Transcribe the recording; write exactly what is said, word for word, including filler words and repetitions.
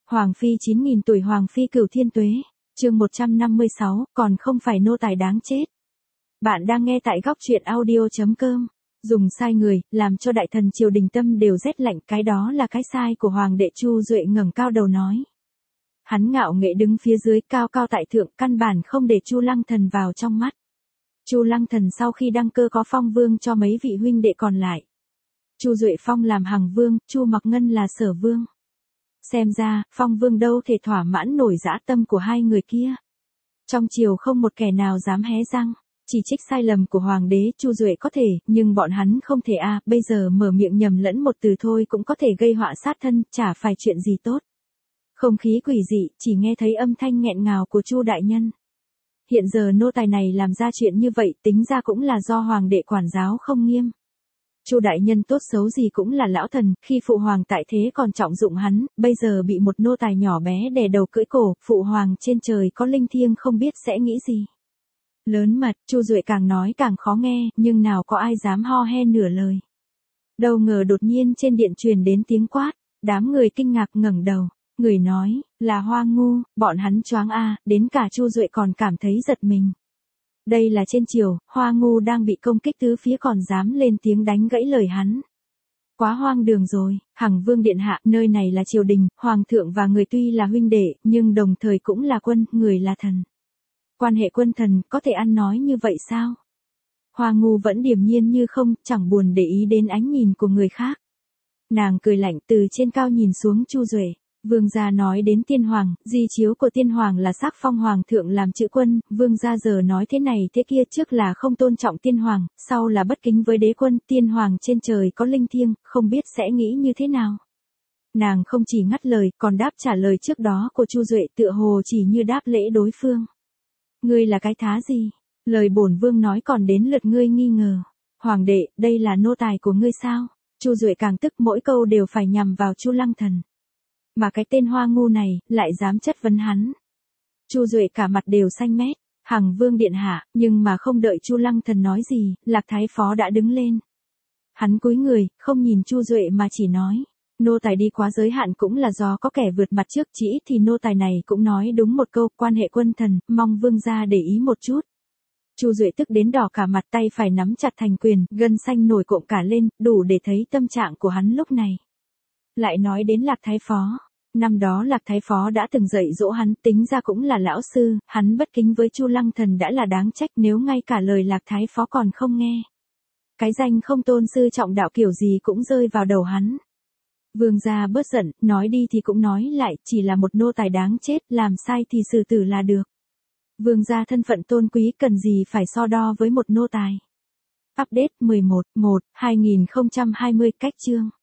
Hoàng phi chín nghìn tuổi Hoàng phi cửu thiên tuế, chương một trăm năm mươi sáu, còn không phải nô tài đáng chết. Bạn đang nghe tại góc truyện audio chấm com. Dùng sai người, làm cho đại thần triều đình tâm đều rét lạnh, cái đó là cái sai của Hoàng đệ. Chu Duệ ngẩng cao đầu nói. Hắn ngạo nghễ đứng phía dưới, cao cao tại thượng, căn bản không để Chu Lăng Thần vào trong mắt. Chu Lăng Thần sau khi đăng cơ có phong vương cho mấy vị huynh đệ còn lại. Chu Duệ phong làm hằng vương, Chu Mặc Ngân là sở vương. Xem ra, phong vương đâu thể thỏa mãn nổi dã tâm của hai người kia. Trong triều không một kẻ nào dám hé răng, chỉ trích sai lầm của hoàng đế. Chu Duệ có thể, nhưng bọn hắn không thể a. À, bây giờ mở miệng nhầm lẫn một từ thôi cũng có thể gây họa sát thân, chả phải chuyện gì tốt. Không khí quỷ dị, chỉ nghe thấy âm thanh nghẹn ngào của Chu đại nhân. Hiện giờ nô tài này làm ra chuyện như vậy, tính ra cũng là do hoàng đệ quản giáo không nghiêm. Chu đại nhân tốt xấu gì cũng là lão thần, khi phụ hoàng tại thế còn trọng dụng hắn, bây giờ bị một nô tài nhỏ bé đè đầu cưỡi cổ, phụ hoàng trên trời có linh thiêng không biết sẽ nghĩ gì. Lớn mật, Chu Duệ càng nói càng khó nghe, nhưng nào có ai dám ho he nửa lời. Đâu ngờ đột nhiên trên điện truyền đến tiếng quát, đám người kinh ngạc ngẩng đầu, người nói, là Hoa Ngu, bọn hắn choáng a, đến cả Chu Duệ còn cảm thấy giật mình. Đây là trên triều, Hoa Ngu đang bị công kích tứ phía còn dám lên tiếng đánh gãy lời hắn. Quá hoang đường rồi, hằng vương điện hạ, nơi này là triều đình, hoàng thượng và người tuy là huynh đệ, nhưng đồng thời cũng là quân, người là thần. Quan hệ quân thần, có thể ăn nói như vậy sao? Hoa Ngu vẫn điềm nhiên như không, chẳng buồn để ý đến ánh nhìn của người khác. Nàng cười lạnh từ trên cao nhìn xuống Chu Duệ. Vương gia nói đến tiên hoàng, di chiếu của tiên hoàng là sắc phong hoàng thượng làm chữ quân, vương gia giờ nói thế này thế kia, trước là không tôn trọng tiên hoàng, sau là bất kính với đế quân, tiên hoàng trên trời có linh thiêng, không biết sẽ nghĩ như thế nào. Nàng không chỉ ngắt lời, còn đáp trả lời trước đó của Chu Duệ, tựa hồ chỉ như đáp lễ đối phương. Ngươi là cái thá gì? Lời bổn vương nói còn đến lượt ngươi nghi ngờ. Hoàng đệ, đây là nô tài của ngươi sao? Chu Duệ càng tức, mỗi câu đều phải nhằm vào Chu Lăng Thần. Mà cái tên Hoa Ngu này, lại dám chất vấn hắn. Chu Duệ cả mặt đều xanh mét, hằng vương điện hạ, nhưng mà không đợi Chu Lăng Thần nói gì, Lạc Thái Phó đã đứng lên. Hắn cúi người, không nhìn Chu Duệ mà chỉ nói, nô tài đi quá giới hạn cũng là do có kẻ vượt mặt trước, chỉ ít thì nô tài này cũng nói đúng một câu, quan hệ quân thần, mong vương gia để ý một chút. Chu Duệ tức đến đỏ cả mặt, tay phải nắm chặt thành quyền, gân xanh nổi cộm cả lên, đủ để thấy tâm trạng của hắn lúc này. Lại nói đến Lạc Thái Phó. Năm đó Lạc Thái Phó đã từng dạy dỗ hắn, tính ra cũng là lão sư, hắn bất kính với Chu Lăng Thần đã là đáng trách, nếu ngay cả lời Lạc Thái Phó còn không nghe. Cái danh không tôn sư trọng đạo kiểu gì cũng rơi vào đầu hắn. Vương gia bớt giận, nói đi thì cũng nói lại, chỉ là một nô tài đáng chết, làm sai thì xử tử là được. Vương gia thân phận tôn quý cần gì phải so đo với một nô tài. Update mười một, một, hai nghìn không trăm hai mươi cách chương.